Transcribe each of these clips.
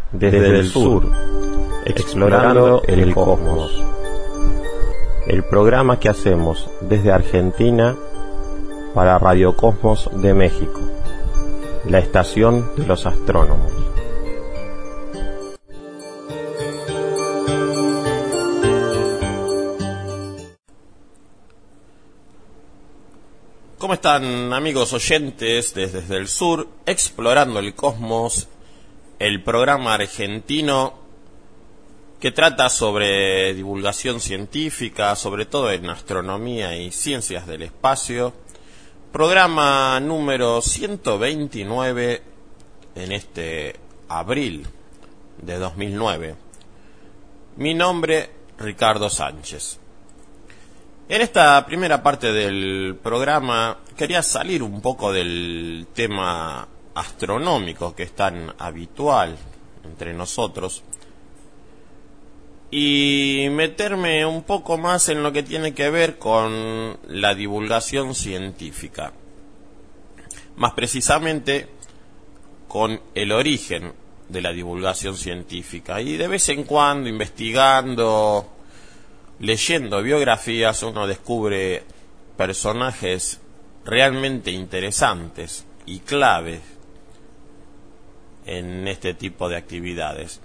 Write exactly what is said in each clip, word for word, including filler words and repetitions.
desde el sur, explorando el cosmos. El programa que hacemos desde Argentina para Radio Cosmos de México, la estación de los astrónomos. ¿Cómo están, amigos oyentes desde, desde el sur, explorando el cosmos, el programa argentino que trata sobre divulgación científica, sobre todo en astronomía y ciencias del espacio? Programa número ciento veintinueve en este abril de dos mil nueve. Mi nombre, Ricardo Sánchez. En esta primera parte del programa quería salir un poco del tema astronómico que es tan habitual entre nosotros y meterme un poco más en lo que tiene que ver con la divulgación científica, más precisamente con el origen de la divulgación científica, y de vez en cuando, investigando, leyendo biografías, uno descubre personajes realmente interesantes y claves en este tipo de actividades.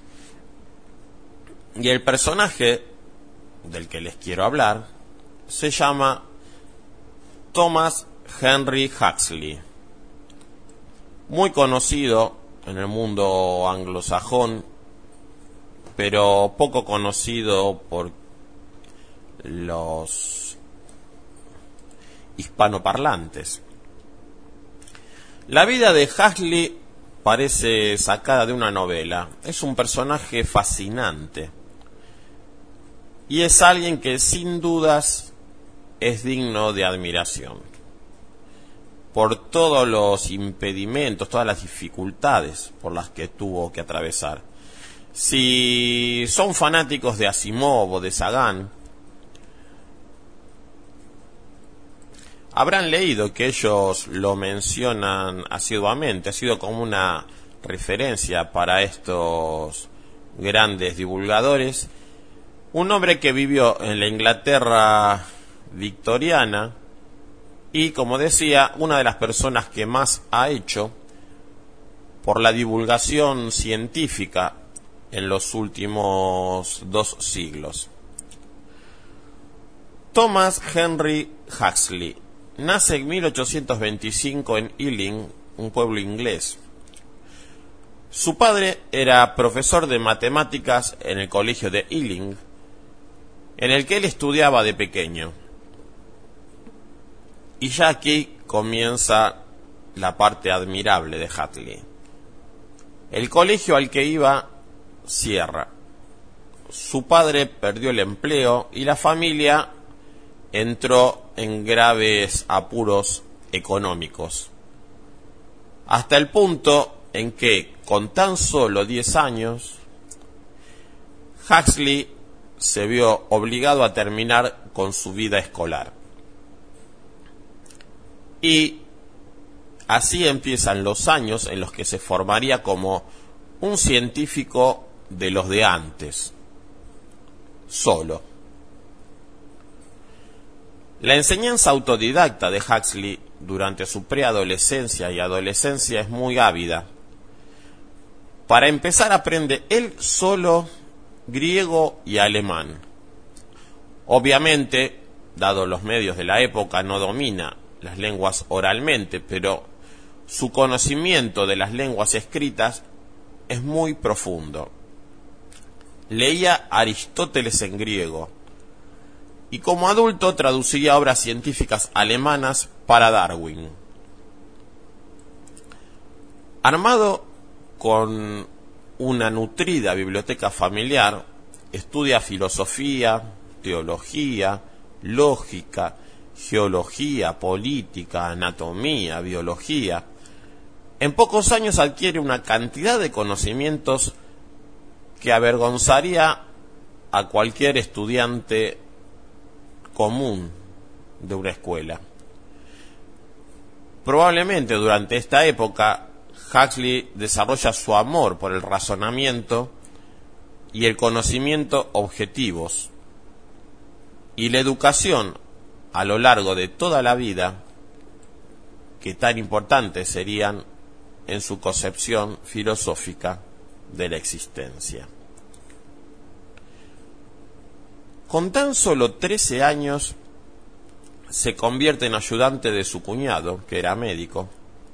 Y el personaje del que les quiero hablar se llama Thomas Henry Huxley, muy conocido en el mundo anglosajón, pero poco conocido por los hispanoparlantes. La vida de Huxley parece sacada de una novela. Es un personaje fascinante y es alguien que sin dudas es digno de admiración por todos los impedimentos, todas las dificultades por las que tuvo que atravesar. Si son fanáticos de Asimov o de Sagan, habrán leído que ellos lo mencionan asiduamente. Ha sido como una referencia para estos grandes divulgadores. Un hombre que vivió en la Inglaterra victoriana y, como decía, una de las personas que más ha hecho por la divulgación científica en los últimos dos siglos. Thomas Henry Huxley nace en mil ochocientos veinticinco en Ealing, un pueblo inglés. Su padre era profesor de matemáticas en el colegio de Ealing, en el que él estudiaba de pequeño. Y ya aquí comienza la parte admirable de Huxley. El colegio al que iba cierra. Su padre perdió el empleo y la familia entró en graves apuros económicos, hasta el punto en que, con tan solo diez años, Huxley se vio obligado a terminar con su vida escolar. Y así empiezan los años en los que se formaría como un científico de los de antes, solo. La enseñanza autodidacta de Huxley durante su preadolescencia y adolescencia es muy ávida. Para empezar, aprende él solo griego y alemán. Obviamente, dado los medios de la época, no domina las lenguas oralmente, pero su conocimiento de las lenguas escritas es muy profundo. Leía a Aristóteles en griego y como adulto traduciría obras científicas alemanas para Darwin. Armado con una nutrida biblioteca familiar, estudia filosofía, teología, lógica, geología, política, anatomía, biología. En pocos años adquiere una cantidad de conocimientos que avergonzaría a cualquier estudiante común de una escuela. Probablemente durante esta época Huxley desarrolla su amor por el razonamiento y el conocimiento objetivos, y la educación a lo largo de toda la vida, que tan importantes serían en su concepción filosófica de la existencia. Con tan solo trece años se convierte en ayudante de su cuñado, que era médico.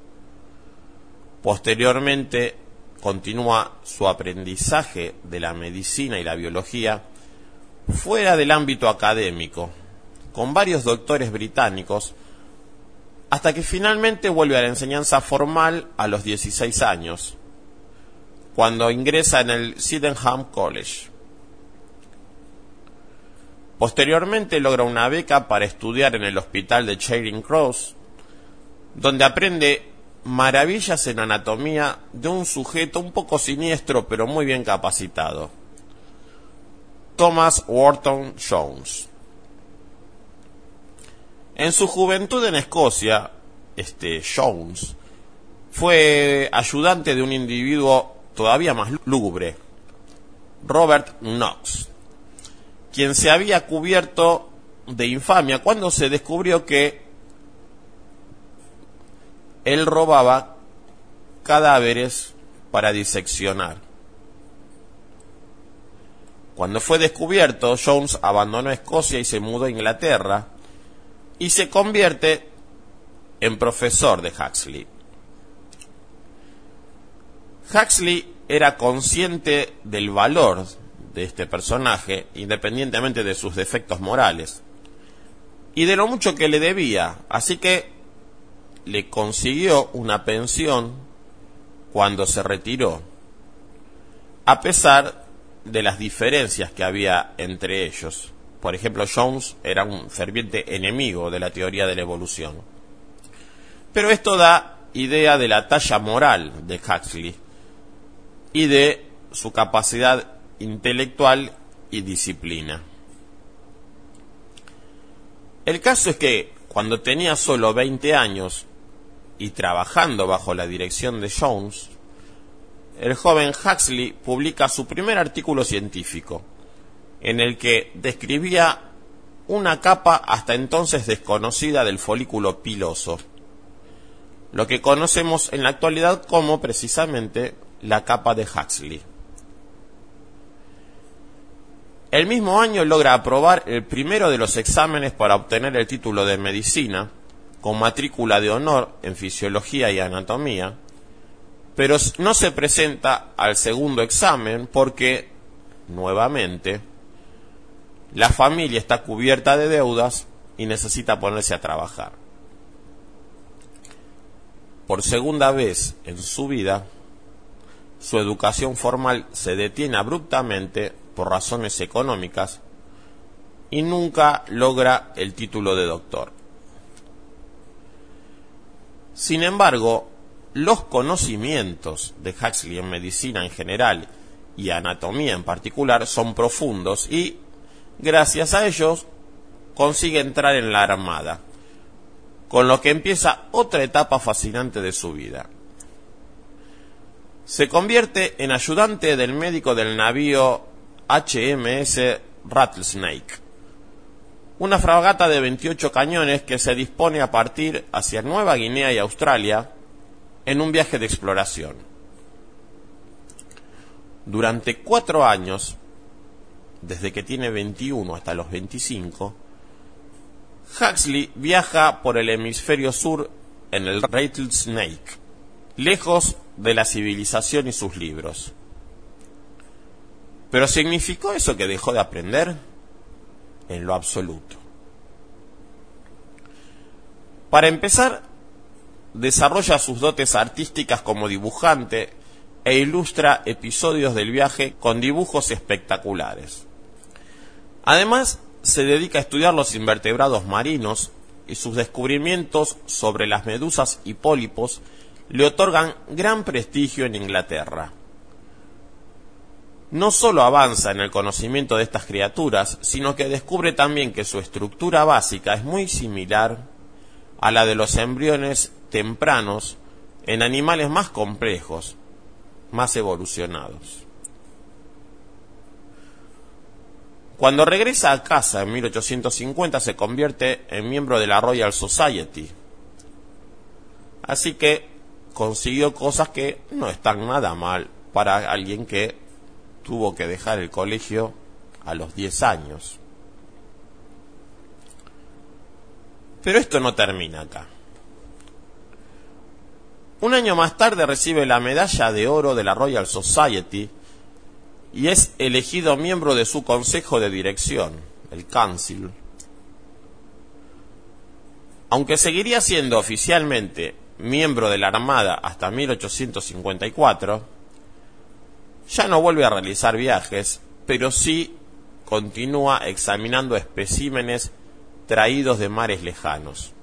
Posteriormente continúa su aprendizaje de la medicina y la biología fuera del ámbito académico, con varios doctores británicos, hasta que finalmente vuelve a la enseñanza formal a los dieciséis años, cuando ingresa en el Sydenham College. Posteriormente logra una beca para estudiar en el hospital de Charing Cross, donde aprende maravillas en anatomía de un sujeto un poco siniestro pero muy bien capacitado, Thomas Wharton Jones. En su juventud en Escocia, este Jones fue ayudante de un individuo todavía más lúgubre, Robert Knox, quien se había cubierto de infamia cuando se descubrió que él robaba cadáveres para diseccionar. Cuando fue descubierto, Jones abandonó Escocia y se mudó a Inglaterra y se convierte en profesor de Huxley. Huxley era consciente del valor de este personaje, independientemente de sus defectos morales, y de lo mucho que le debía, así que le consiguió una pensión cuando se retiró, a pesar de las diferencias que había entre ellos. Por ejemplo, Jones era un ferviente enemigo de la teoría de la evolución. Pero esto da idea de la talla moral de Huxley y de su capacidad intelectual y disciplina. El caso es que cuando tenía solo veinte años y trabajando bajo la dirección de Jones, el joven Huxley publica su primer artículo científico, en el que describía una capa hasta entonces desconocida del folículo piloso, lo que conocemos en la actualidad como precisamente la capa de Huxley. El mismo año logra aprobar el primero de los exámenes para obtener el título de medicina, con matrícula de honor en fisiología y anatomía, pero no se presenta al segundo examen porque, nuevamente, la familia está cubierta de deudas y necesita ponerse a trabajar. Por segunda vez en su vida, su educación formal se detiene abruptamente por razones económicas y nunca logra el título de doctor. Sin embargo, los conocimientos de Huxley en medicina en general y anatomía en particular son profundos y, gracias a ellos, consigue entrar en la Armada, con lo que empieza otra etapa fascinante de su vida. Se convierte en ayudante del médico del navío H M S Rattlesnake, una fragata de veintiocho cañones que se dispone a partir hacia Nueva Guinea y Australia en un viaje de exploración. Durante cuatro años, desde que tiene veintiuno hasta los veinticinco, Huxley viaja por el hemisferio sur en el Rattlesnake, lejos de la civilización y sus libros. ¿Pero significó eso que dejó de aprender? En lo absoluto. Para empezar, desarrolla sus dotes artísticas como dibujante e ilustra episodios del viaje con dibujos espectaculares. Además, se dedica a estudiar los invertebrados marinos y sus descubrimientos sobre las medusas y pólipos le otorgan gran prestigio en Inglaterra. No solo avanza en el conocimiento de estas criaturas, sino que descubre también que su estructura básica es muy similar a la de los embriones tempranos en animales más complejos, más evolucionados. Cuando regresa a casa en mil ochocientos cincuenta se convierte en miembro de la Royal Society. Así que consiguió cosas que no están nada mal para alguien que tuvo que dejar el colegio a los diez años. Pero esto no termina acá. Un año más tarde recibe la medalla de oro de la Royal Society y es elegido miembro de su consejo de dirección, el Council. Aunque seguiría siendo oficialmente miembro de la Armada hasta mil ochocientos cincuenta y cuatro, ya no vuelve a realizar viajes, pero sí continúa examinando especímenes traídos de mares lejanos.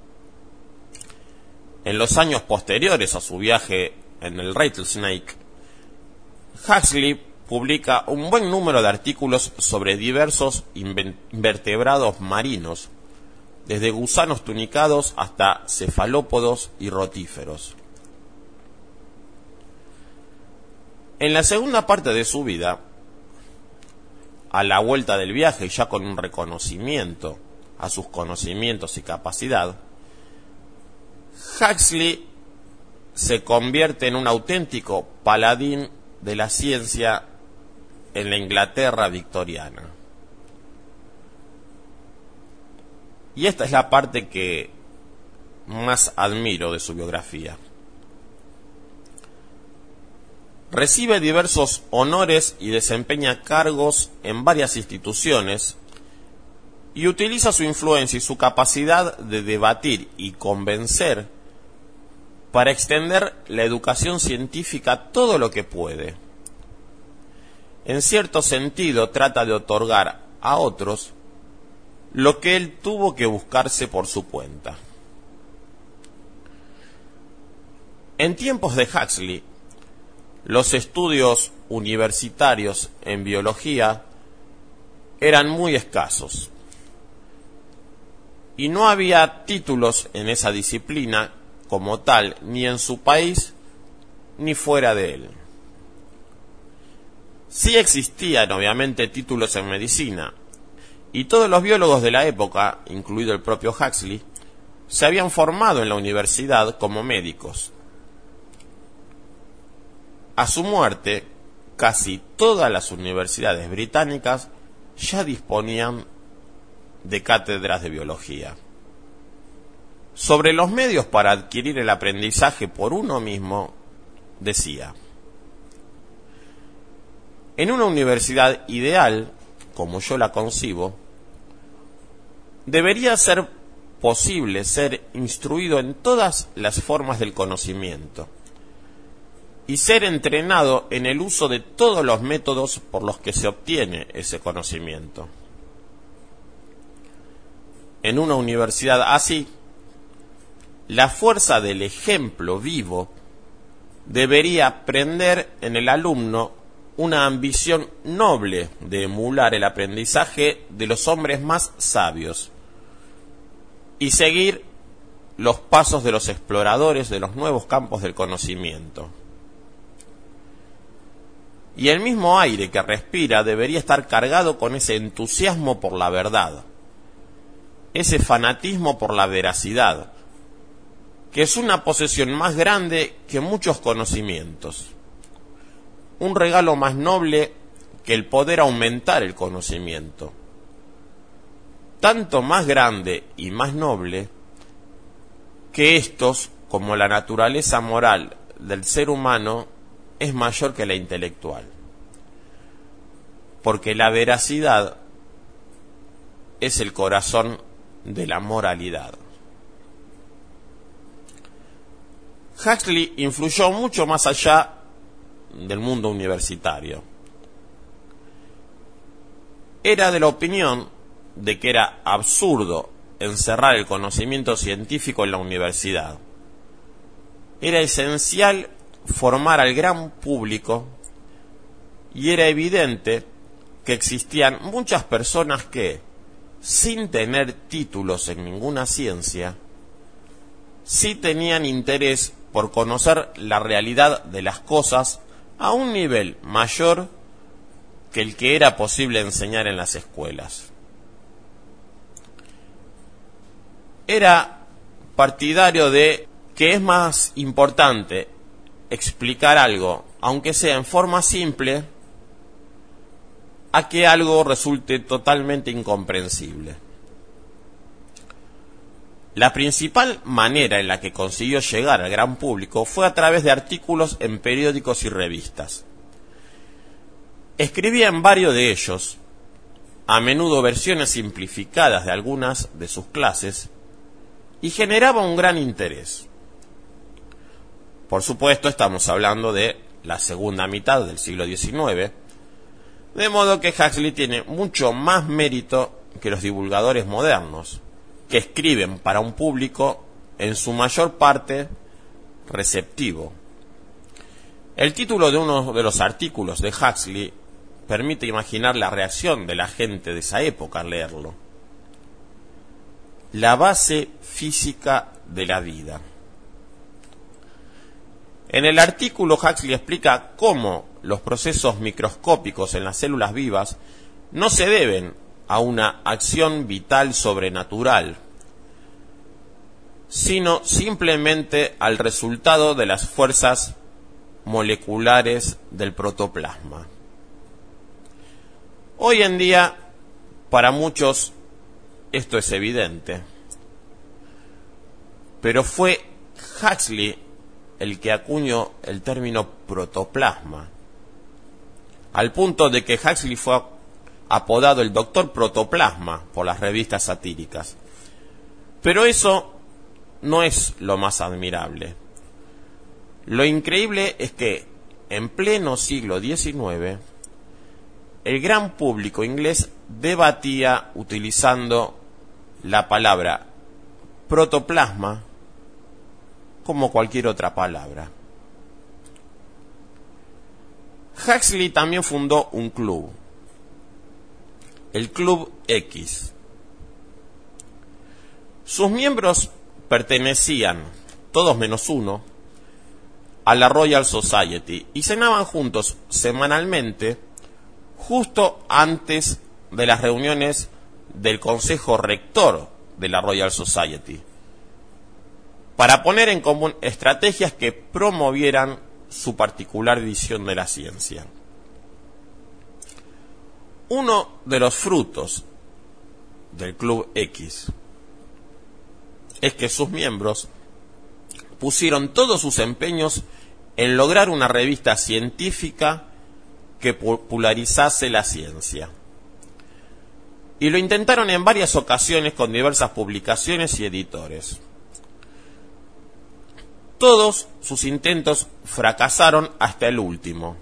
En los años posteriores a su viaje en el Rattlesnake, Huxley publica un buen número de artículos sobre diversos invertebrados marinos, desde gusanos tunicados hasta cefalópodos y rotíferos. En la segunda parte de su vida, a la vuelta del viaje y ya con un reconocimiento a sus conocimientos y capacidad, Huxley se convierte en un auténtico paladín de la ciencia en la Inglaterra victoriana. Y esta es la parte que más admiro de su biografía. Recibe diversos honores y desempeña cargos en varias instituciones y utiliza su influencia y su capacidad de debatir y convencer para extender la educación científica todo lo que puede. En cierto sentido, trata de otorgar a otros lo que él tuvo que buscarse por su cuenta. En tiempos de Huxley, los estudios universitarios en biología eran muy escasos y no había títulos en esa disciplina como tal, ni en su país ni fuera de él. Sí existían obviamente títulos en medicina, y todos los biólogos de la época, incluido el propio Huxley, se habían formado en la universidad como médicos. A su muerte, casi todas las universidades británicas ya disponían de cátedras de biología. Sobre los medios para adquirir el aprendizaje por uno mismo, decía: en una universidad ideal, como yo la concibo, debería ser posible ser instruido en todas las formas del conocimiento y ser entrenado en el uso de todos los métodos por los que se obtiene ese conocimiento. En una universidad así, la fuerza del ejemplo vivo debería prender en el alumno una ambición noble de emular el aprendizaje de los hombres más sabios y seguir los pasos de los exploradores de los nuevos campos del conocimiento. Y el mismo aire que respira debería estar cargado con ese entusiasmo por la verdad, ese fanatismo por la veracidad, que es una posesión más grande que muchos conocimientos, un regalo más noble que el poder aumentar el conocimiento, tanto más grande y más noble que estos, como la naturaleza moral del ser humano, es mayor que la intelectual, porque la veracidad es el corazón de la moralidad. Huxley influyó mucho más allá del mundo universitario. Era de la opinión de que era absurdo encerrar el conocimiento científico en la universidad. Era esencial formar al gran público y era evidente que existían muchas personas que, sin tener títulos en ninguna ciencia, sí tenían interés por conocer la realidad de las cosas a un nivel mayor que el que era posible enseñar en las escuelas. Era partidario de que es más importante explicar algo, aunque sea en forma simple, a que algo resulte totalmente incomprensible. La principal manera en la que consiguió llegar al gran público fue a través de artículos en periódicos y revistas. Escribía en varios de ellos, a menudo versiones simplificadas de algunas de sus clases, y generaba un gran interés. Por supuesto, estamos hablando de la segunda mitad del siglo diecinueve, de modo que Huxley tiene mucho más mérito que los divulgadores modernos, que escriben para un público en su mayor parte receptivo. El título de uno de los artículos de Huxley permite imaginar la reacción de la gente de esa época al leerlo. La base física de la vida. En el artículo Huxley explica cómo los procesos microscópicos en las células vivas no se deben a una acción vital sobrenatural, sino simplemente al resultado de las fuerzas moleculares del protoplasma. Hoy en día, para muchos, esto es evidente, pero fue Huxley el que acuñó el término protoplasma, al punto de que Huxley fue apodado el doctor Protoplasma por las revistas satíricas. Pero eso no es lo más admirable. Lo increíble es que en pleno siglo diecinueve el gran público inglés debatía utilizando la palabra protoplasma como cualquier otra palabra. Huxley también fundó un club, el Club X. Sus miembros pertenecían, todos menos uno, a la Royal Society y cenaban juntos semanalmente justo antes de las reuniones del Consejo Rector de la Royal Society, para poner en común estrategias que promovieran su particular visión de la ciencia. Uno de los frutos del Club X es que sus miembros pusieron todos sus empeños en lograr una revista científica que popularizase la ciencia. Y lo intentaron en varias ocasiones con diversas publicaciones y editores. Todos sus intentos fracasaron hasta el último.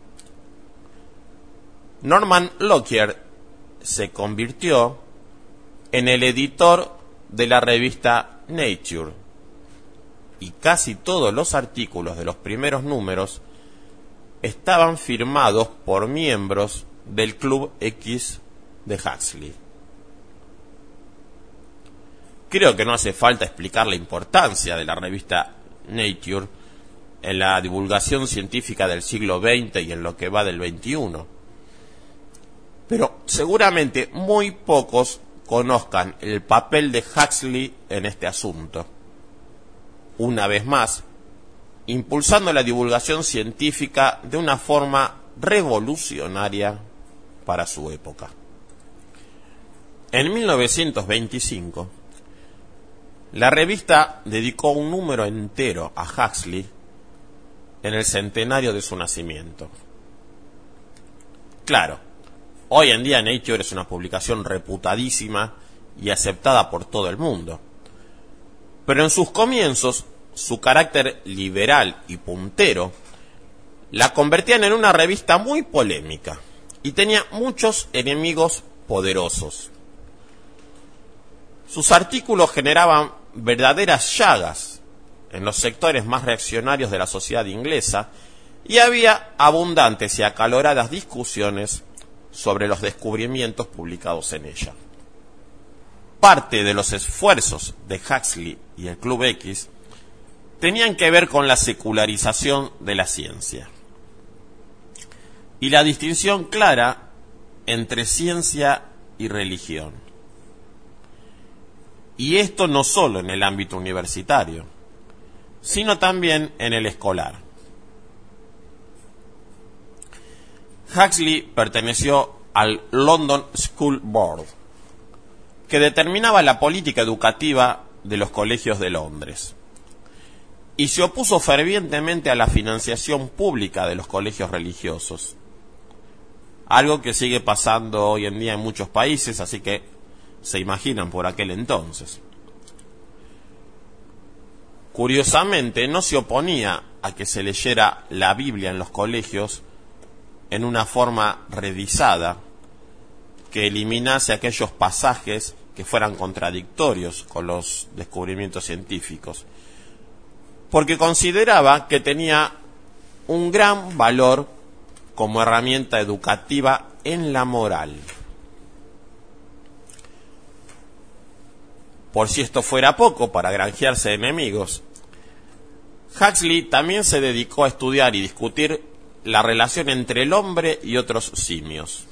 Norman Lockyer se convirtió en el editor de la revista Nature, y casi todos los artículos de los primeros números estaban firmados por miembros del Club X de Huxley. Creo que no hace falta explicar la importancia de la revista Nature en la divulgación científica del siglo veinte y en lo que va del veintiuno. Pero seguramente muy pocos conozcan el papel de Huxley en este asunto. Una vez más, impulsando la divulgación científica de una forma revolucionaria para su época. En mil novecientos veinticinco, la revista dedicó un número entero a Huxley en el centenario de su nacimiento. Claro, hoy en día Nature es una publicación reputadísima y aceptada por todo el mundo. Pero en sus comienzos, su carácter liberal y puntero la convertían en una revista muy polémica y tenía muchos enemigos poderosos. Sus artículos generaban verdaderas llagas en los sectores más reaccionarios de la sociedad inglesa y había abundantes y acaloradas discusiones sobre los descubrimientos publicados en ella. Parte de los esfuerzos de Huxley y el Club X tenían que ver con la secularización de la ciencia y la distinción clara entre ciencia y religión. Y esto no solo en el ámbito universitario, sino también en el escolar. Huxley perteneció al London School Board, que determinaba la política educativa de los colegios de Londres, y se opuso fervientemente a la financiación pública de los colegios religiosos, algo que sigue pasando hoy en día en muchos países, así que se imaginan por aquel entonces. Curiosamente, no se oponía a que se leyera la Biblia en los colegios en una forma revisada, que eliminase aquellos pasajes que fueran contradictorios con los descubrimientos científicos, porque consideraba que tenía un gran valor como herramienta educativa en la moral. Por si esto fuera poco, para granjearse enemigos, Huxley también se dedicó a estudiar y discutir la relación entre el hombre y otros simios.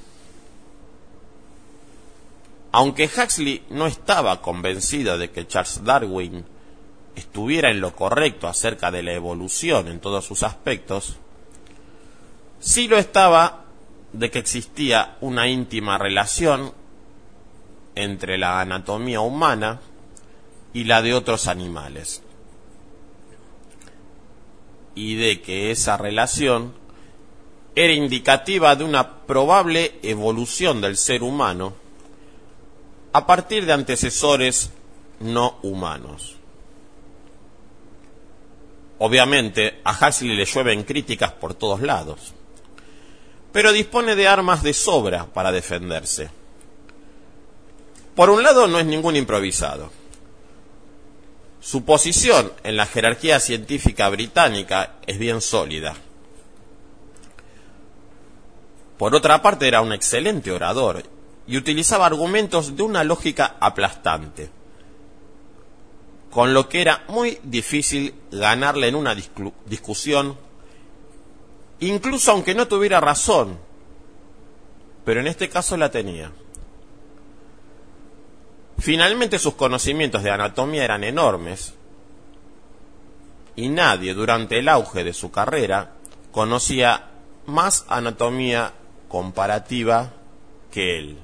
Aunque Huxley no estaba convencido de que Charles Darwin estuviera en lo correcto acerca de la evolución en todos sus aspectos, sí lo estaba de que existía una íntima relación entre la anatomía humana y la de otros animales, y de que esa relación era indicativa de una probable evolución del ser humano a partir de antecesores no humanos. Obviamente, a Huxley le llueven críticas por todos lados, pero dispone de armas de sobra para defenderse. Por un lado, no es ningún improvisado. Su posición en la jerarquía científica británica es bien sólida. Por otra parte, era un excelente orador y utilizaba argumentos de una lógica aplastante, con lo que era muy difícil ganarle en una discu- discusión, incluso aunque no tuviera razón, pero en este caso la tenía. Finalmente, sus conocimientos de anatomía eran enormes, y nadie durante el auge de su carrera conocía más anatomía comparativa que él.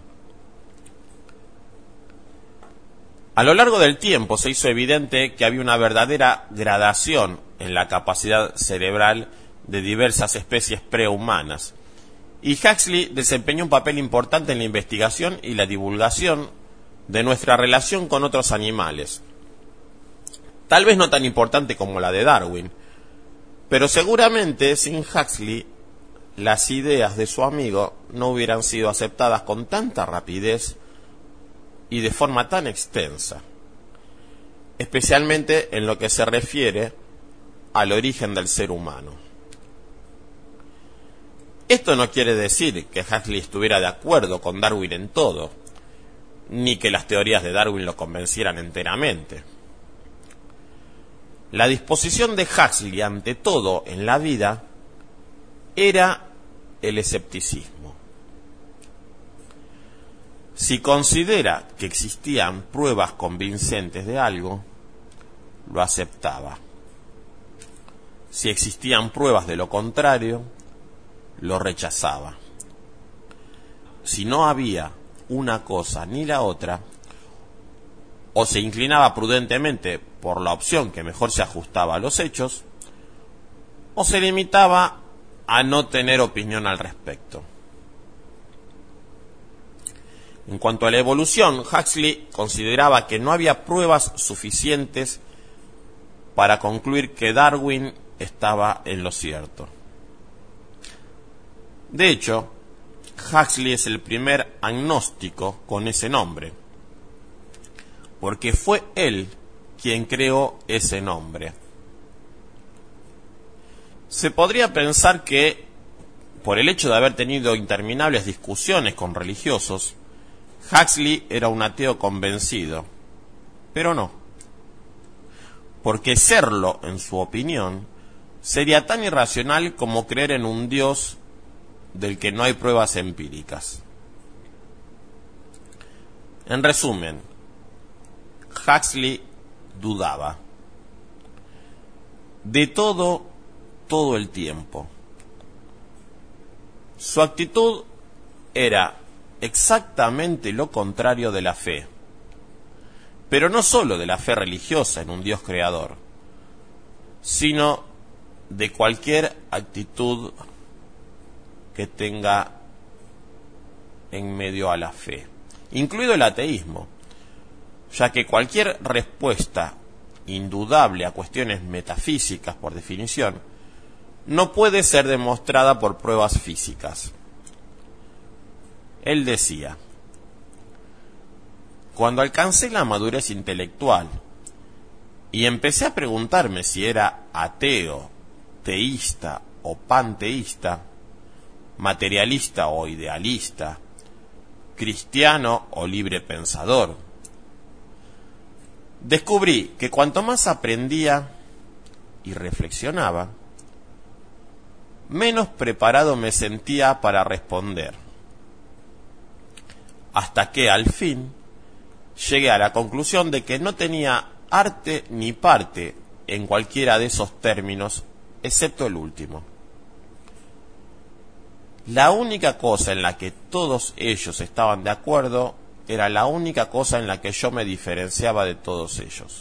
A lo largo del tiempo se hizo evidente que había una verdadera gradación en la capacidad cerebral de diversas especies prehumanas, y Huxley desempeñó un papel importante en la investigación y la divulgación de nuestra relación con otros animales. Tal vez no tan importante como la de Darwin, pero seguramente sin Huxley las ideas de su amigo no hubieran sido aceptadas con tanta rapidez y de forma tan extensa, especialmente en lo que se refiere al origen del ser humano. Esto no quiere decir que Huxley estuviera de acuerdo con Darwin en todo, ni que las teorías de Darwin lo convencieran enteramente. La disposición de Huxley ante todo en la vida era el escepticismo. Si considera que existían pruebas convincentes de algo, lo aceptaba. Si existían pruebas de lo contrario, lo rechazaba. Si no había una cosa ni la otra, o se inclinaba prudentemente por la opción que mejor se ajustaba a los hechos, o se limitaba a no tener opinión al respecto. En cuanto a la evolución, Huxley consideraba que no había pruebas suficientes para concluir que Darwin estaba en lo cierto. De hecho, Huxley es el primer agnóstico con ese nombre, porque fue él quien creó ese nombre. Se podría pensar que, por el hecho de haber tenido interminables discusiones con religiosos, Huxley era un ateo convencido, pero no. porque serlo, en su opinión, sería tan irracional como creer en un Dios del que no hay pruebas empíricas. En resumen, Huxley dudaba de todo, todo el tiempo. Su actitud era exactamente lo contrario de la fe, pero no solo de la fe religiosa en un Dios creador, sino de cualquier actitud que tenga en medio a la fe, incluido el ateísmo, ya que cualquier respuesta indudable a cuestiones metafísicas, por definición, no puede ser demostrada por pruebas físicas. Él decía: cuando alcancé la madurez intelectual y empecé a preguntarme si era ateo, teísta o panteísta, materialista o idealista, cristiano o libre pensador, descubrí que cuanto más aprendía y reflexionaba, menos preparado me sentía para responder, hasta que al fin llegué a la conclusión de que no tenía arte ni parte en cualquiera de esos términos, excepto el último. La única cosa en la que todos ellos estaban de acuerdo era la única cosa en la que yo me diferenciaba de todos ellos.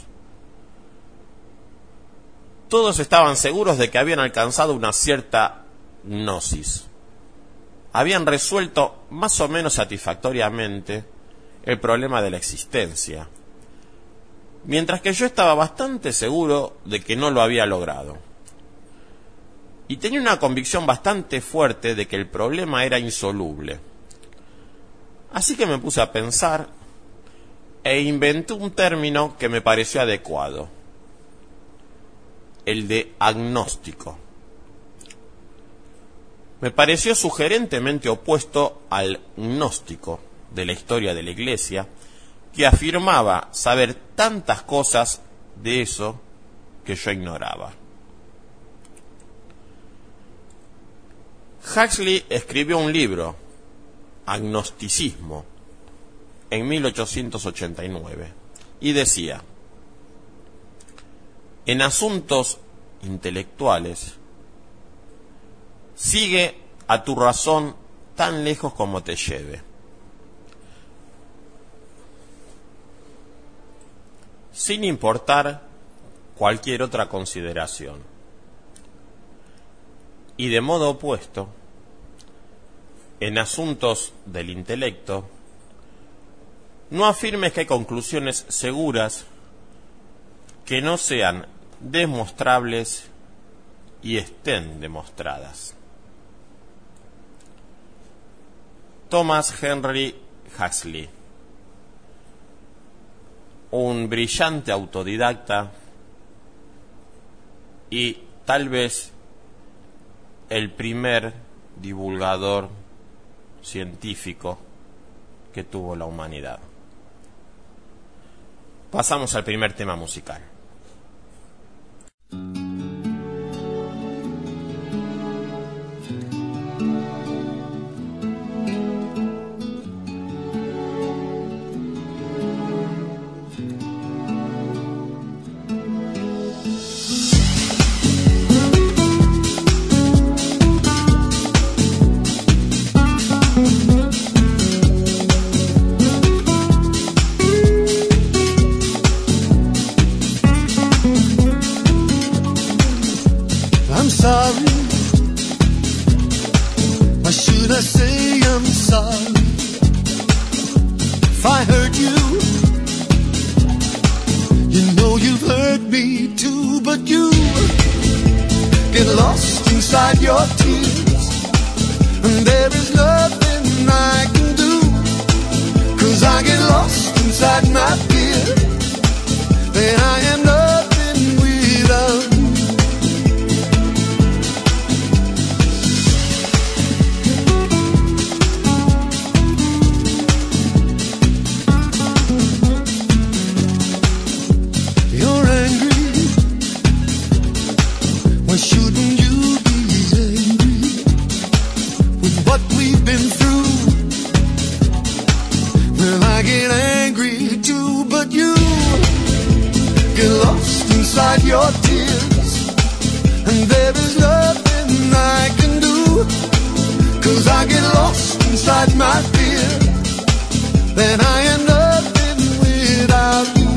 Todos estaban seguros de que habían alcanzado una cierta gnosis. Habían resuelto más o menos satisfactoriamente el problema de la existencia, mientras que yo estaba bastante seguro de que no lo había logrado. Y tenía una convicción bastante fuerte de que el problema era insoluble. Así que me puse a pensar e inventé un término que me pareció adecuado: el de agnóstico. Me pareció sugerentemente opuesto al gnóstico de la historia de la Iglesia, que afirmaba saber tantas cosas de eso que yo ignoraba. Huxley escribió un libro, Agnosticismo, en mil ochocientos ochenta y nueve, y decía: en asuntos intelectuales, sigue a tu razón tan lejos como te lleve. Sin importar cualquier otra consideración. Y de modo opuesto, en asuntos del intelecto, no afirmes que hay conclusiones seguras que no sean demostrables y estén demostradas. Thomas Henry Huxley, un brillante autodidacta y tal vez el primer divulgador científico que tuvo la humanidad. Pasamos al primer tema musical. You're angry inside your tears, and there is nothing I can do, 'cause I get lost inside my fear, then I am nothing without you.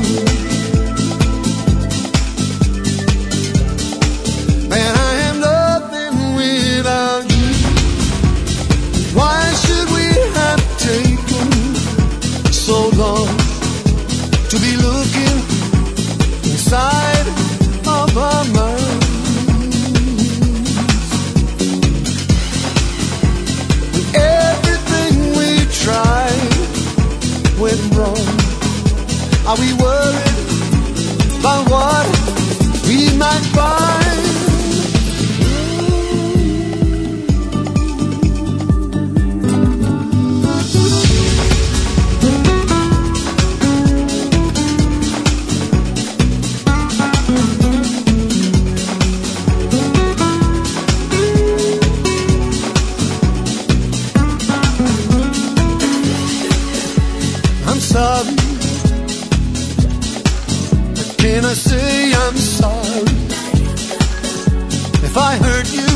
And I am nothing without you. Why should we have taken so long to be looking inside of our minds? When everything we tried went wrong, are we worried about what we might find? Sorry, can I say I'm sorry if I hurt you?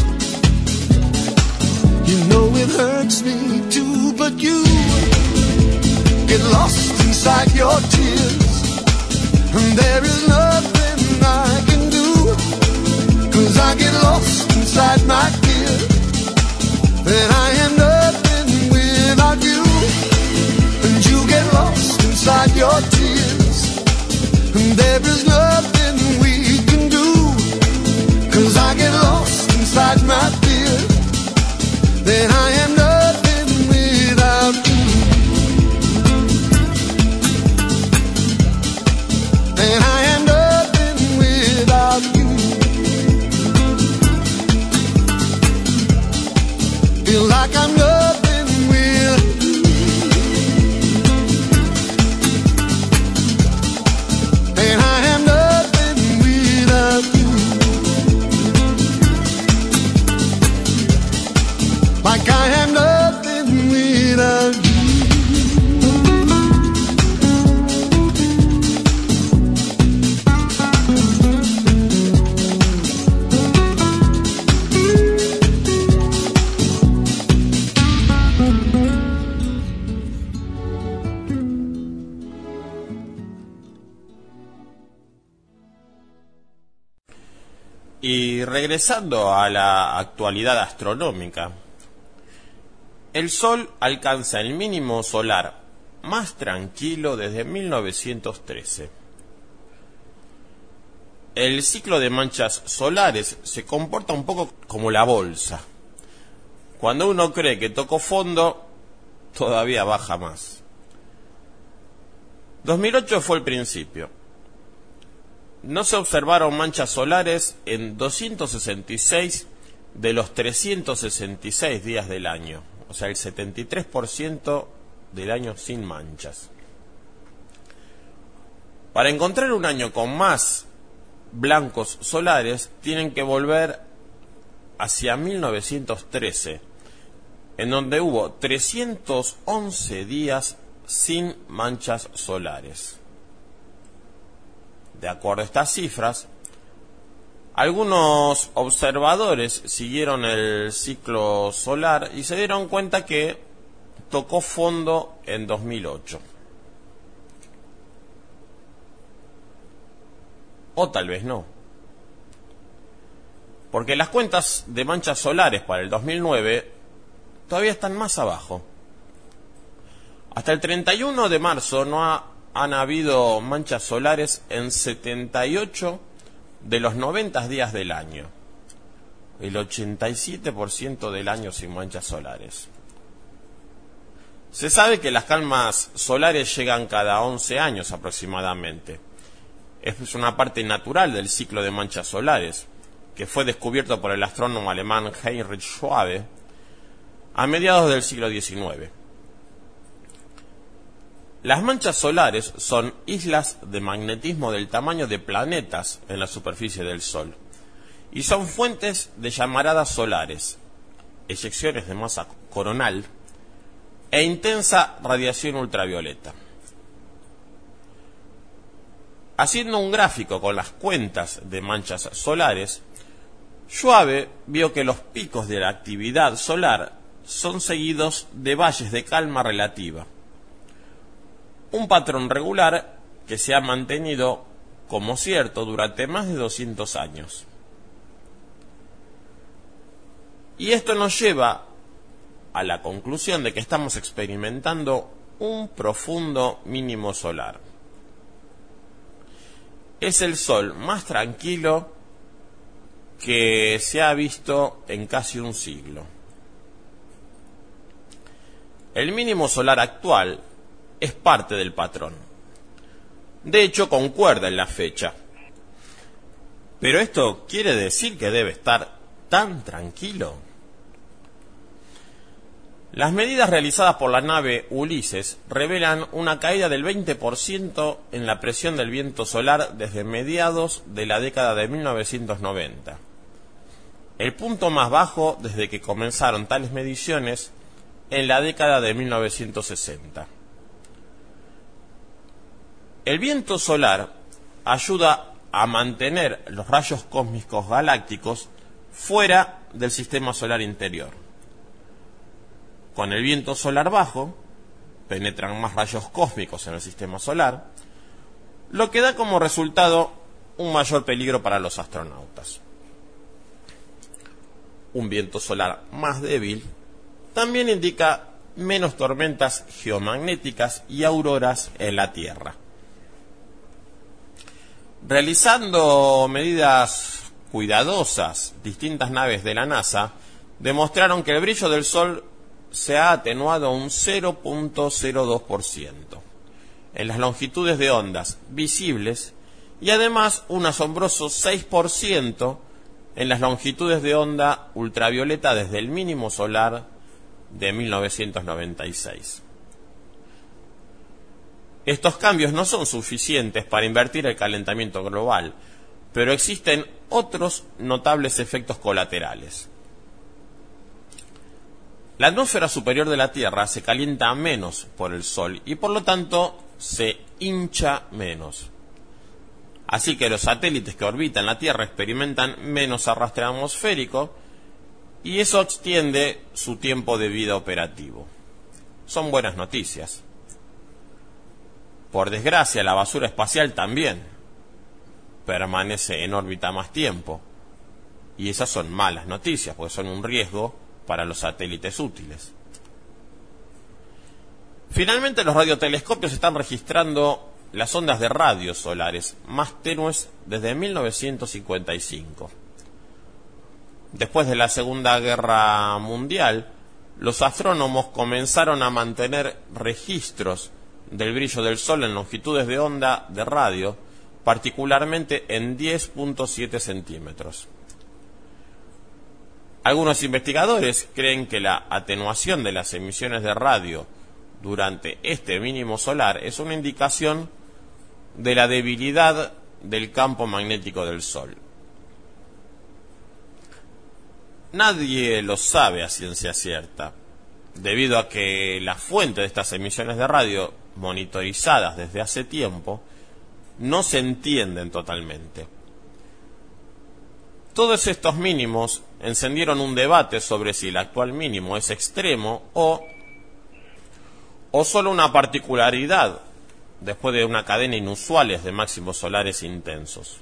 You know it hurts me too, but you get lost inside your tears, and there is nothing I can do, 'cause I get lost inside my fear, and I am nothing without you. You get lost inside your tears, and there is nothing we can do, 'cause I get lost inside my fear, then I am nothing without you. Then I am nothing without you. Feel like I'm nothing without you. Like I am nothing without you. Y regresando a la actualidad astronómica, el Sol alcanza el mínimo solar más tranquilo desde mil novecientos trece. El ciclo de manchas solares se comporta un poco como la bolsa. Cuando uno cree que tocó fondo, todavía baja más. dos mil ocho fue el principio. No se observaron manchas solares en doscientos sesenta y seis de los trescientos sesenta y seis días del año. O sea, el setenta y tres por ciento del año sin manchas. Para encontrar un año con más blancos solares, tienen que volver hacia mil novecientos trece, en donde hubo trescientos once días sin manchas solares. De acuerdo a estas cifras, algunos observadores siguieron el ciclo solar y se dieron cuenta que tocó fondo en dos mil ocho. O tal vez no. Porque las cuentas de manchas solares para el dos mil nueve todavía están más abajo. Hasta el treinta y uno de marzo no ha, han habido manchas solares en setenta y ocho de los noventa días del año. El ochenta y siete por ciento del año sin manchas solares. Se sabe que las calmas solares llegan cada once años aproximadamente. Es una parte natural del ciclo de manchas solares, que fue descubierto por el astrónomo alemán Heinrich Schwabe a mediados del siglo diecinueve. Las manchas solares son islas de magnetismo del tamaño de planetas en la superficie del Sol y son fuentes de llamaradas solares, eyecciones de masa coronal e intensa radiación ultravioleta. Haciendo un gráfico con las cuentas de manchas solares, Schwabe vio que los picos de la actividad solar son seguidos de valles de calma relativa, un patrón regular que se ha mantenido como cierto durante más de doscientos años. Y esto nos lleva a la conclusión de que estamos experimentando un profundo mínimo solar. Es el Sol más tranquilo que se ha visto en casi un siglo. El mínimo solar actual es parte del patrón. De hecho, concuerda en la fecha. Pero esto quiere decir que debe estar tan tranquilo. Las medidas realizadas por la nave Ulises revelan una caída del veinte por ciento en la presión del viento solar desde mediados de la década de mil novecientos noventa. El punto más bajo desde que comenzaron tales mediciones en la década de mil novecientos sesenta. El viento solar ayuda a mantener los rayos cósmicos galácticos fuera del sistema solar interior. Con el viento solar bajo, penetran más rayos cósmicos en el sistema solar, lo que da como resultado un mayor peligro para los astronautas. Un viento solar más débil también indica menos tormentas geomagnéticas y auroras en la Tierra. Realizando medidas cuidadosas, distintas naves de la NASA demostraron que el brillo del Sol se ha atenuado un cero punto cero dos por ciento en las longitudes de ondas visibles y además un asombroso seis por ciento en las longitudes de onda ultravioleta desde el mínimo solar de mil novecientos noventa y seis. Estos cambios no son suficientes para invertir el calentamiento global, pero existen otros notables efectos colaterales. La atmósfera superior de la Tierra se calienta menos por el Sol y por lo tanto se hincha menos. Así que los satélites que orbitan la Tierra experimentan menos arrastre atmosférico y eso extiende su tiempo de vida operativo. Son buenas noticias. Por desgracia, la basura espacial también permanece en órbita más tiempo y esas son malas noticias porque son un riesgo para los satélites útiles. Finalmente, los radiotelescopios están registrando las ondas de radios solares más tenues desde mil novecientos cincuenta y cinco. Después de la Segunda Guerra Mundial, los astrónomos comenzaron a mantener registros del brillo del Sol en longitudes de onda de radio, particularmente en diez punto siete centímetros. Algunos investigadores creen que la atenuación de las emisiones de radio durante este mínimo solar es una indicación de la debilidad del campo magnético del Sol. Nadie lo sabe a ciencia cierta, debido a que la fuente de estas emisiones de radio, monitorizadas desde hace tiempo, no se entienden totalmente. Todos estos mínimos encendieron un debate sobre si el actual mínimo es extremo o, o solo una particularidad después de una cadena inusual de máximos solares intensos.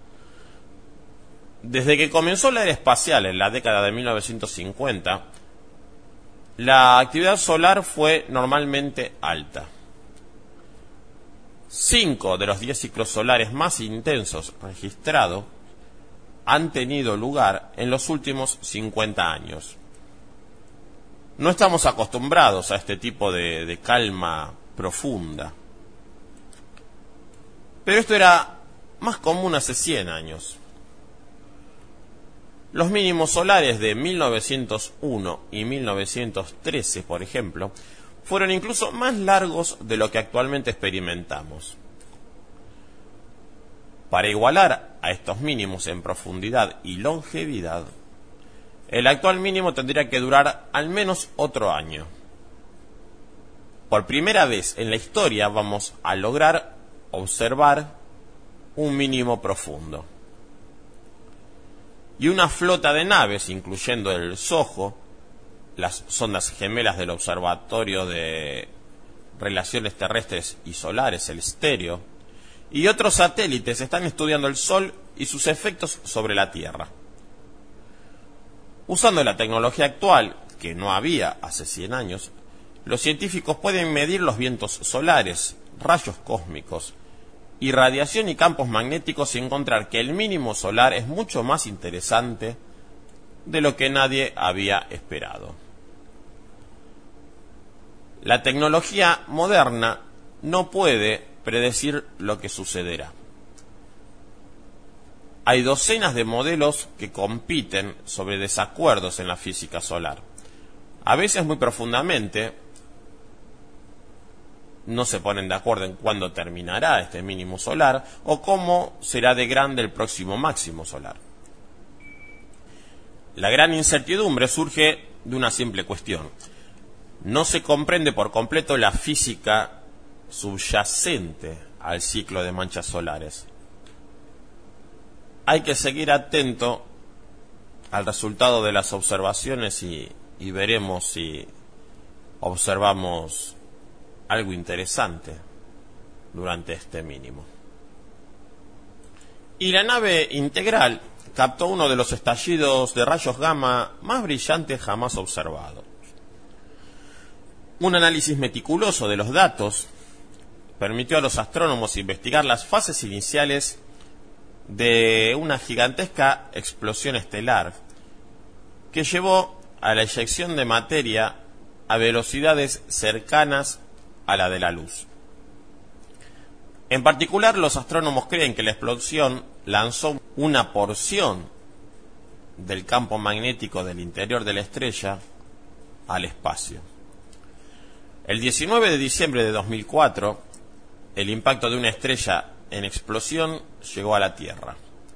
Desde que comenzó la era espacial en la década de mil novecientos cincuenta, la actividad solar fue normalmente alta. Cinco de los diez ciclos solares más intensos registrados han tenido lugar en los últimos cincuenta años. No estamos acostumbrados a este tipo de, de calma profunda. Pero esto era más común hace cien años. Los mínimos solares de mil novecientos uno y mil novecientos trece, por ejemplo, fueron incluso más largos de lo que actualmente experimentamos. Para igualar a estos mínimos en profundidad y longevidad, el actual mínimo tendría que durar al menos otro año. Por primera vez en la historia vamos a lograr observar un mínimo profundo. Y una flota de naves, incluyendo el SOHO, las sondas gemelas del Observatorio de Relaciones Terrestres y Solares, el STEREO, y otros satélites están estudiando el Sol y sus efectos sobre la Tierra. Usando la tecnología actual, que no había hace cien años, los científicos pueden medir los vientos solares, rayos cósmicos, irradiación y campos magnéticos y encontrar que el mínimo solar es mucho más interesante de lo que nadie había esperado. La tecnología moderna no puede predecir lo que sucederá. Hay docenas de modelos que compiten sobre desacuerdos en la física solar. A veces muy profundamente, no se ponen de acuerdo en cuándo terminará este mínimo solar o cómo será de grande el próximo máximo solar. La gran incertidumbre surge de una simple cuestión. No se comprende por completo la física subyacente al ciclo de manchas solares. Hay que seguir atento al resultado de las observaciones y, y veremos si observamos algo interesante durante este mínimo. Y la nave Integral captó uno de los estallidos de rayos gamma más brillantes jamás observados. Un análisis meticuloso de los datos permitió a los astrónomos investigar las fases iniciales de una gigantesca explosión estelar que llevó a la eyección de materia a velocidades cercanas a la de la luz. En particular, los astrónomos creen que la explosión lanzó una porción del campo magnético del interior de la estrella al espacio. El diecinueve de diciembre de dos mil cuatro, el impacto de una estrella en explosión llegó a la Tierra.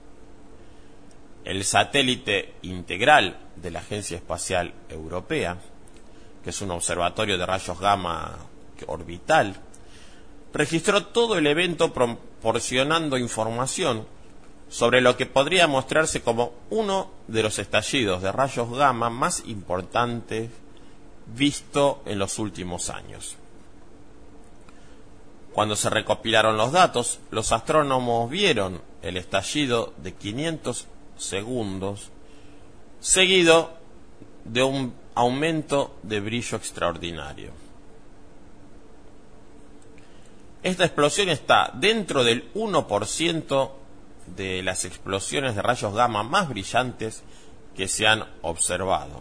El satélite Integral de la Agencia Espacial Europea, que es un observatorio de rayos gamma orbital, registró todo el evento proporcionando información sobre lo que podría mostrarse como uno de los estallidos de rayos gamma más importantes visto en los últimos años. Cuando se recopilaron los datos, los astrónomos vieron el estallido de quinientos segundos, seguido de un aumento de brillo extraordinario. Esta explosión está dentro del uno por ciento de las explosiones de rayos gamma más brillantes que se han observado.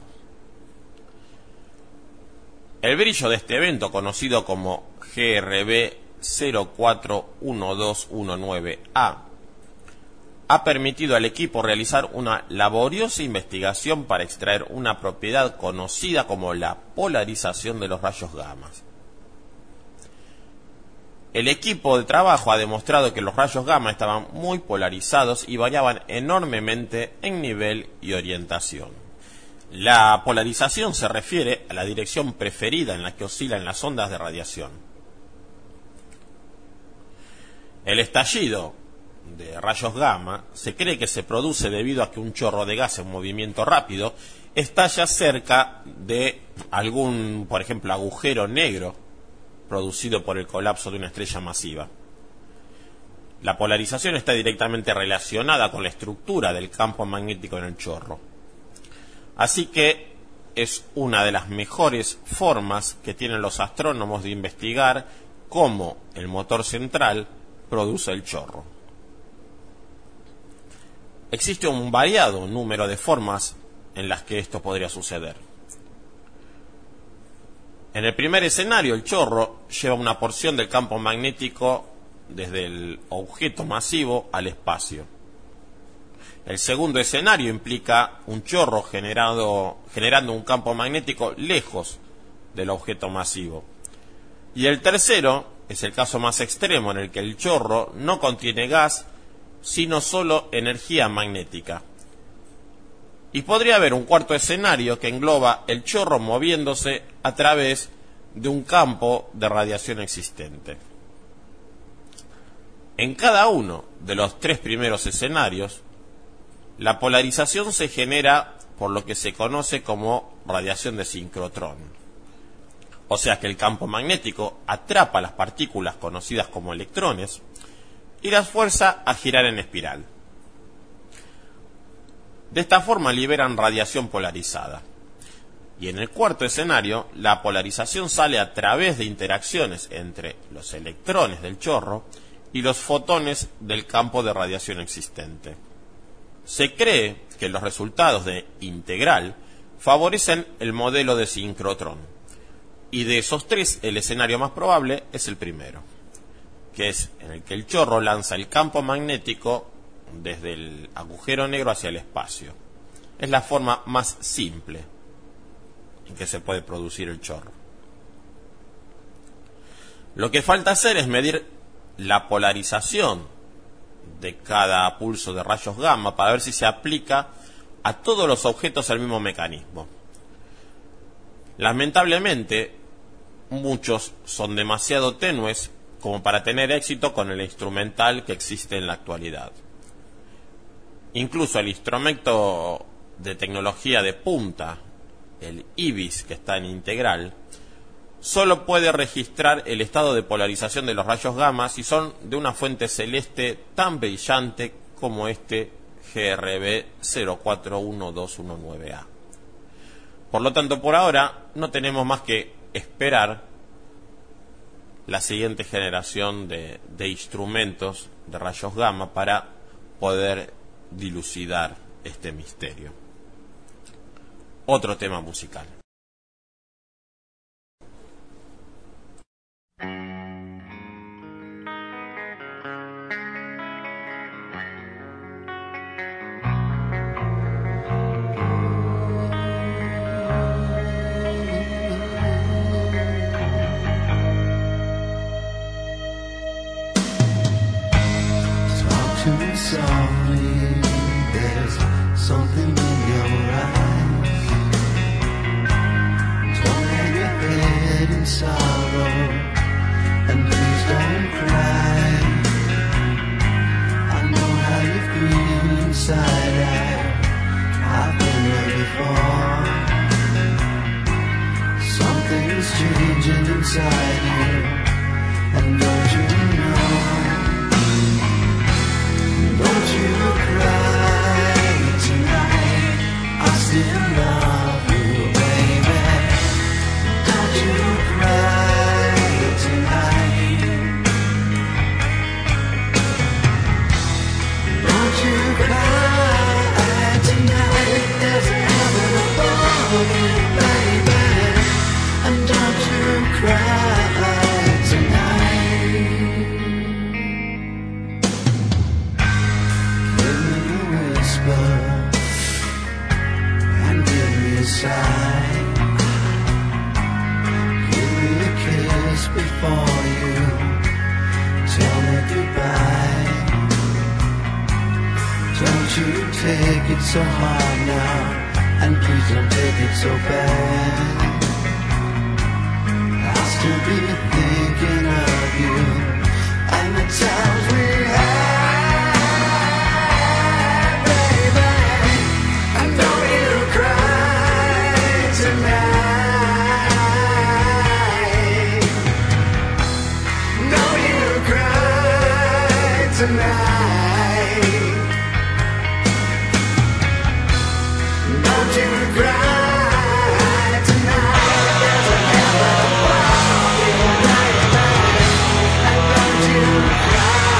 El brillo de este evento, conocido como G R B cero cuatro uno dos uno nueve A, ha permitido al equipo realizar una laboriosa investigación para extraer una propiedad conocida como la polarización de los rayos gamma. El equipo de trabajo ha demostrado que los rayos gamma estaban muy polarizados y variaban enormemente en nivel y orientación. La polarización se refiere a la dirección preferida en la que oscilan las ondas de radiación. El estallido de rayos gamma se cree que se produce debido a que un chorro de gas en movimiento rápido estalla cerca de algún, por ejemplo, agujero negro producido por el colapso de una estrella masiva. La polarización está directamente relacionada con la estructura del campo magnético en el chorro. Así que es una de las mejores formas que tienen los astrónomos de investigar cómo el motor central produce el chorro. Existe un variado número de formas en las que esto podría suceder. En el primer escenario, el chorro lleva una porción del campo magnético desde el objeto masivo al espacio. El segundo escenario implica un chorro generado, generando un campo magnético lejos del objeto masivo. Y el tercero es el caso más extremo, en el que el chorro no contiene gas, sino solo energía magnética. Y podría haber un cuarto escenario que engloba el chorro moviéndose a través de un campo de radiación existente. En cada uno de los tres primeros escenarios, la polarización se genera por lo que se conoce como radiación de sincrotrón. O sea que el campo magnético atrapa las partículas conocidas como electrones y las fuerza a girar en espiral. De esta forma liberan radiación polarizada. Y en el cuarto escenario, la polarización sale a través de interacciones entre los electrones del chorro y los fotones del campo de radiación existente. Se cree que los resultados de integral favorecen el modelo de sincrotrón. Y de esos tres, el escenario más probable es el primero, que es en el que el chorro lanza el campo magnético desde el agujero negro hacia el espacio. Es la forma más simple en que se puede producir el chorro. Lo que falta hacer es medir la polarización de cada pulso de rayos gamma para ver si se aplica a todos los objetos el mismo mecanismo. Lamentablemente, muchos son demasiado tenues como para tener éxito con el instrumental que existe en la actualidad. Incluso el instrumento de tecnología de punta, el IBIS, que está en integral, solo puede registrar el estado de polarización de los rayos gamma si son de una fuente celeste tan brillante como este G R B cero cuatro uno dos uno nueve A. Por lo tanto, por ahora no tenemos más que esperar la siguiente generación de, de instrumentos de rayos gamma para poder dilucidar este misterio. Otro tema musical. Talk to me softly, there's something in your eyes. Don't hang your head in sorrow, and please don't cry. I know how you feel inside, I, I've been there before. Something's changing inside you, and don't you know? Don't you cry tonight, I still love you, baby. Don't you cry tonight. Don't you cry tonight, there's heaven above you, baby. And don't you cry tonight. And give me a sigh, give me a kiss before you tell me goodbye. Don't you take it so hard now, and please don't take it so bad. I'll still be thinking of you and the times we had. Tonight, don't you cry tonight, there's a heaven above you, baby, and don't you cry.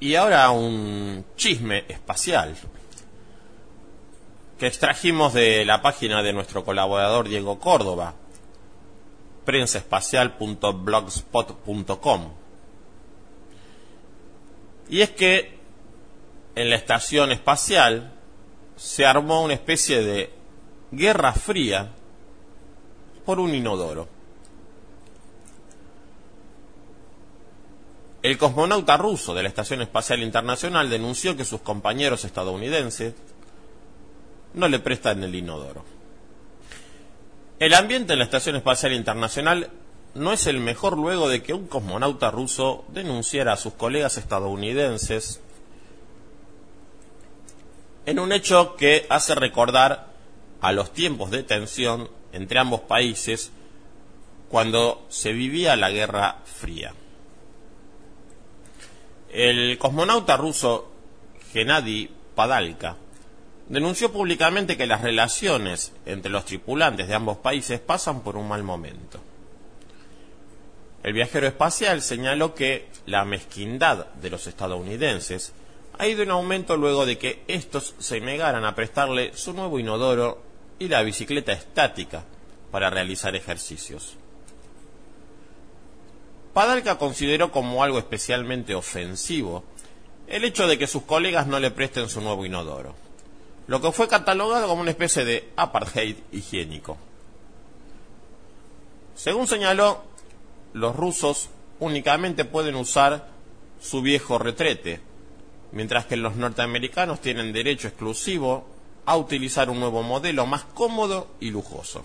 Y ahora un chisme espacial que extrajimos de la página de nuestro colaborador Diego Córdoba, prensa espacial punto blogspot punto com. Y es que en la estación espacial se armó una especie de guerra fría por un inodoro. El cosmonauta ruso de la Estación Espacial Internacional denunció que sus compañeros estadounidenses no le prestan el inodoro. El ambiente en la Estación Espacial Internacional no es el mejor luego de que un cosmonauta ruso denunciara a sus colegas estadounidenses en un hecho que hace recordar a los tiempos de tensión entre ambos países cuando se vivía la Guerra Fría. El cosmonauta ruso Gennady Padalka denunció públicamente que las relaciones entre los tripulantes de ambos países pasan por un mal momento. El viajero espacial señaló que la mezquindad de los estadounidenses ha ido en aumento luego de que estos se negaran a prestarle su nuevo inodoro y la bicicleta estática para realizar ejercicios. Padalka consideró como algo especialmente ofensivo el hecho de que sus colegas no le presten su nuevo inodoro, lo que fue catalogado como una especie de apartheid higiénico. Según señaló, los rusos únicamente pueden usar su viejo retrete, mientras que los norteamericanos tienen derecho exclusivo a utilizar un nuevo modelo más cómodo y lujoso.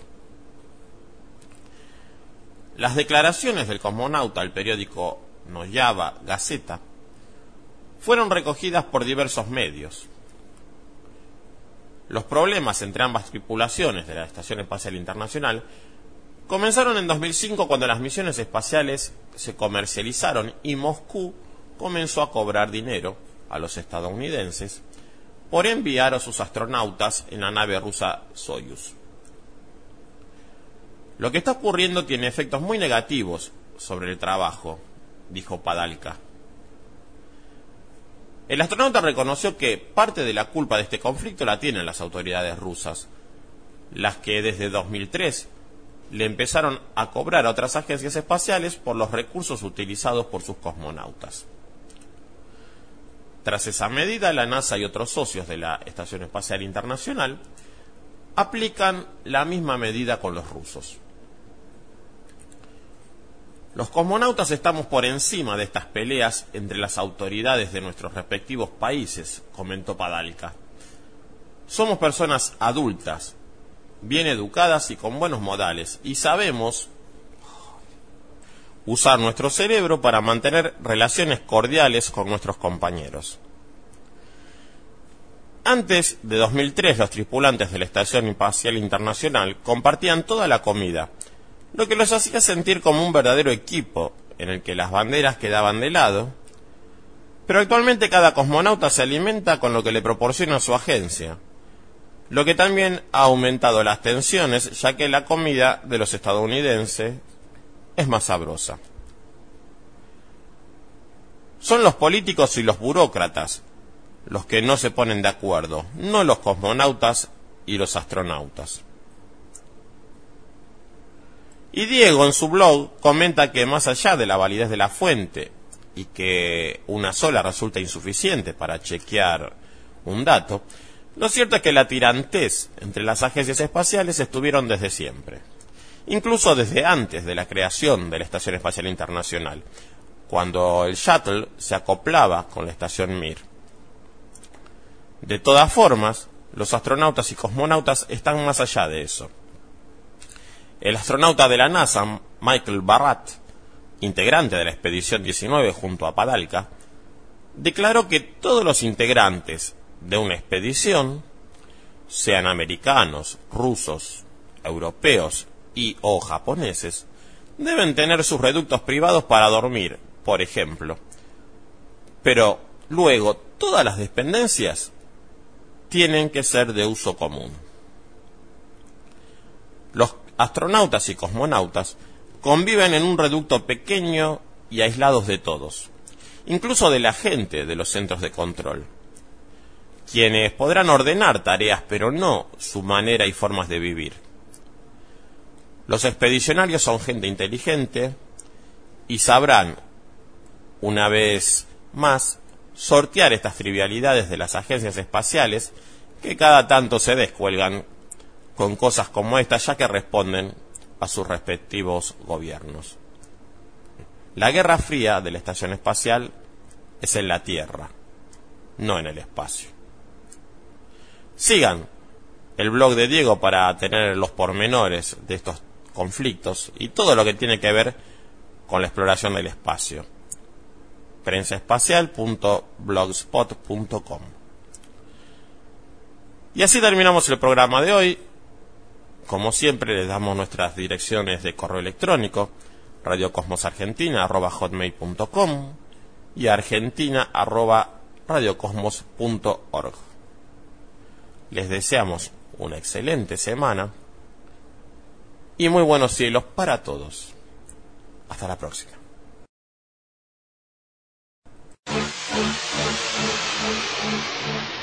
Las declaraciones del cosmonauta al periódico Novaya Gazeta fueron recogidas por diversos medios. Los problemas entre ambas tripulaciones de la Estación Espacial Internacional comenzaron en dos mil cinco cuando las misiones espaciales se comercializaron y Moscú comenzó a cobrar dinero a los estadounidenses por enviar a sus astronautas en la nave rusa Soyuz. Lo que está ocurriendo tiene efectos muy negativos sobre el trabajo, dijo Padalka. El astronauta reconoció que parte de la culpa de este conflicto la tienen las autoridades rusas, las que desde dos mil tres le empezaron a cobrar a otras agencias espaciales por los recursos utilizados por sus cosmonautas. Tras esa medida, la NASA y otros socios de la Estación Espacial Internacional aplican la misma medida con los rusos. Los cosmonautas estamos por encima de estas peleas entre las autoridades de nuestros respectivos países, comentó Padalka. Somos personas adultas, bien educadas y con buenos modales, y sabemos usar nuestro cerebro para mantener relaciones cordiales con nuestros compañeros. Antes de dos mil tres, los tripulantes de la Estación Espacial Internacional compartían toda la comida, lo que los hacía sentir como un verdadero equipo, en el que las banderas quedaban de lado, pero actualmente cada cosmonauta se alimenta con lo que le proporciona su agencia, lo que también ha aumentado las tensiones, ya que la comida de los estadounidenses es más sabrosa. Son los políticos y los burócratas los que no se ponen de acuerdo, no los cosmonautas y los astronautas. Y Diego en su blog comenta que más allá de la validez de la fuente y que una sola resulta insuficiente para chequear un dato, lo cierto es que la tirantez entre las agencias espaciales estuvieron desde siempre, incluso desde antes de la creación de la Estación Espacial Internacional, cuando el Shuttle se acoplaba con la estación Mir. De todas formas, los astronautas y cosmonautas están más allá de eso. El astronauta de la NASA, Michael Barratt, integrante de la Expedición diecinueve junto a Padalka, declaró que todos los integrantes de una expedición, sean americanos, rusos, europeos y o japoneses, deben tener sus reductos privados para dormir, por ejemplo. Pero luego todas las dependencias tienen que ser de uso común. Los astronautas y cosmonautas conviven en un reducto pequeño y aislados de todos, incluso de la gente de los centros de control, quienes podrán ordenar tareas, pero no su manera y formas de vivir. Los expedicionarios son gente inteligente y sabrán, una vez más, sortear estas trivialidades de las agencias espaciales que cada tanto se descuelgan con cosas como esta, ya que responden a sus respectivos gobiernos. La Guerra Fría de la Estación Espacial es en la Tierra, no en el espacio. Sigan el blog de Diego para tener los pormenores de estos conflictos y todo lo que tiene que ver con la exploración del espacio. prensa espacial punto blogspot punto com. Y así terminamos el programa de hoy. Como siempre, les damos nuestras direcciones de correo electrónico: radiocosmosargentina arroba hotmail punto com y argentina arroba radiocosmos punto org. Les deseamos una excelente semana y muy buenos cielos para todos. Hasta la próxima. Thank you.